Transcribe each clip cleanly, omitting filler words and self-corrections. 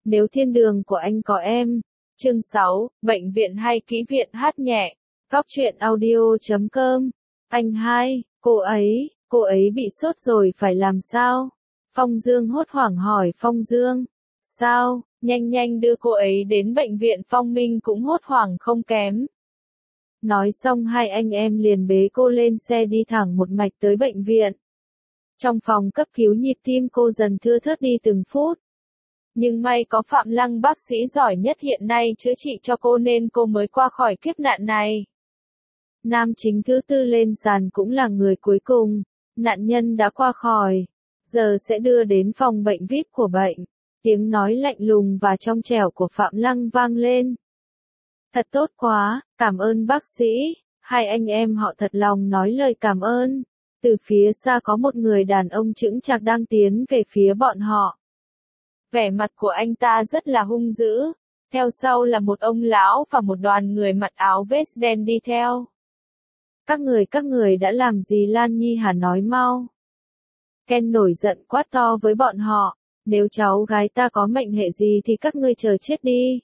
Nếu thiên đường của anh có em. Chương 6, bệnh viện hay kỹ viện hát nhẹ. Góc truyện audio.com. Anh hai, cô ấy bị sốt rồi phải làm sao? Phong Dương hốt hoảng hỏi Phong Dương. Sao, nhanh đưa cô ấy đến bệnh viện. Phong Minh cũng hốt hoảng không kém. Nói xong hai anh em liền bế cô lên xe đi thẳng một mạch tới bệnh viện. Trong phòng cấp cứu nhịp tim cô dần thưa thớt đi từng phút. Nhưng may có Phạm Lăng bác sĩ giỏi nhất hiện nay chữa trị cho cô nên cô mới qua khỏi kiếp nạn này. Nam chính thứ tư lên sàn cũng là người cuối cùng. Nạn nhân đã qua khỏi. Giờ sẽ đưa đến phòng bệnh VIP của bệnh. Tiếng nói lạnh lùng và trong trẻo của Phạm Lăng vang lên. Thật tốt quá, cảm ơn bác sĩ. Hai anh em họ thật lòng nói lời cảm ơn. Từ phía xa có một người đàn ông chững chạc đang tiến về phía bọn họ. Vẻ mặt của anh ta rất là hung dữ. Theo sau là một ông lão và một đoàn người mặc áo vest đen đi theo. Các người đã làm gì? Lan Nhi Hà nói mau. Ken nổi giận quát to với bọn họ. Nếu cháu gái ta có mệnh hệ gì thì các ngươi chờ chết đi.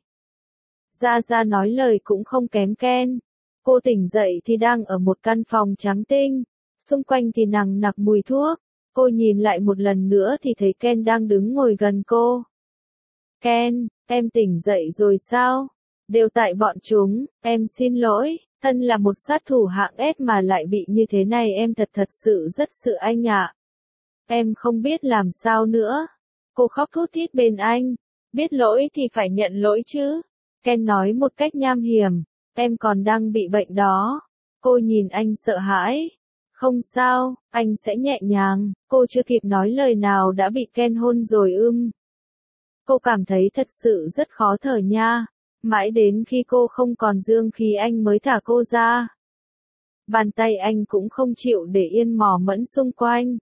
Ra nói lời cũng không kém Ken. Cô tỉnh dậy thì đang ở một căn phòng trắng tinh. Xung quanh thì nằng nặc mùi thuốc. Cô nhìn lại một lần nữa thì thấy Ken đang đứng ngồi gần cô. Ken, em tỉnh dậy rồi sao? Đều tại bọn chúng, em xin lỗi, thân là một sát thủ hạng S mà lại bị như thế này em thật sự rất sự anh ạ. Em không biết làm sao nữa. Cô khóc thút thít bên anh. Biết lỗi thì phải nhận lỗi chứ. Ken nói một cách nham hiểm. Em còn đang bị bệnh đó. Cô nhìn anh sợ hãi. Không sao, anh sẽ nhẹ nhàng. Cô chưa kịp nói lời nào đã bị Ken hôn rồi Cô cảm thấy thật sự rất khó thở nha. Mãi đến khi cô không còn dương khí anh mới thả cô ra. Bàn tay anh cũng không chịu để yên mò mẫm xung quanh.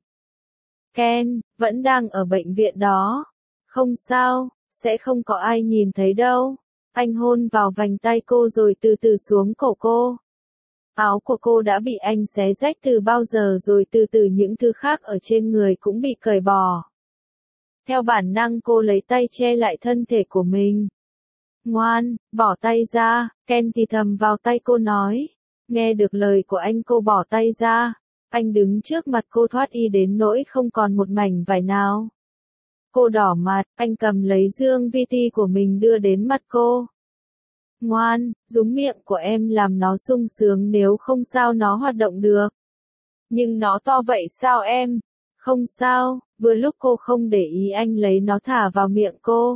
Ken, vẫn đang ở bệnh viện đó. Không sao, sẽ không có ai nhìn thấy đâu. Anh hôn vào vành tay cô rồi từ từ xuống cổ cô. Áo của cô đã bị anh xé rách từ bao giờ rồi từ từ những thứ khác ở trên người cũng bị cởi bỏ. Theo bản năng cô lấy tay che lại thân thể của mình. Ngoan, bỏ tay ra, Ken thì thầm vào tay cô nói. Nghe được lời của anh cô bỏ tay ra. Anh đứng trước mặt cô thoát y đến nỗi không còn một mảnh vải nào. Cô đỏ mặt, anh cầm lấy dương VT của mình đưa đến mặt cô. Ngoan, rúm miệng của em làm nó sung sướng nếu không sao nó hoạt động được. Nhưng nó to vậy sao em? Không sao, vừa lúc cô không để ý anh lấy nó thả vào miệng cô.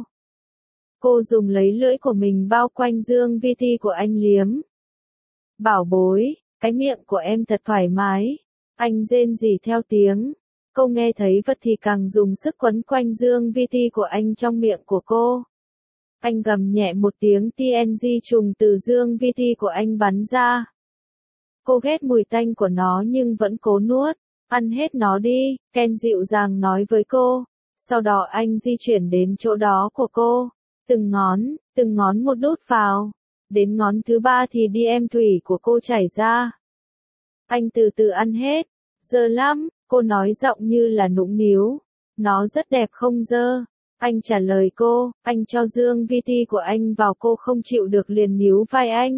Cô dùng lấy lưỡi của mình bao quanh dương VT của anh liếm. Bảo bối, cái miệng của em thật thoải mái. Anh rên rỉ theo tiếng. Cô nghe thấy vật thì càng dùng sức quấn quanh dương VT của anh trong miệng của cô. Anh gầm nhẹ một tiếng TNG trùng từ dương VT của anh bắn ra. Cô ghét mùi tanh của nó nhưng vẫn cố nuốt. Ăn hết nó đi, Ken dịu dàng nói với cô. Sau đó anh di chuyển đến chỗ đó của cô. Từng ngón một đút vào. Đến ngón thứ 3 thì đi em thủy của cô chảy ra. Anh từ từ ăn hết. Dơ lắm, cô nói giọng như là nũng níu. Nó rất đẹp không dơ? Anh trả lời cô, anh cho dương VT của anh vào cô không chịu được liền níu vai anh.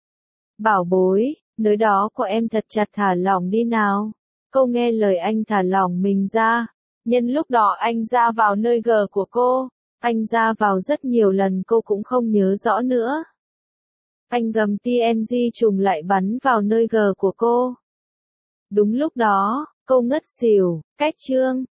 Bảo bối, nơi đó của em thật chặt thả lỏng đi nào. Cô nghe lời anh thả lỏng mình ra. Nhân lúc đó anh ra vào nơi G của cô. Anh ra vào rất nhiều lần cô cũng không nhớ rõ nữa. Anh gầm TNG trùng lại bắn vào nơi G của cô. Đúng lúc đó, cô ngất xỉu, cách chương.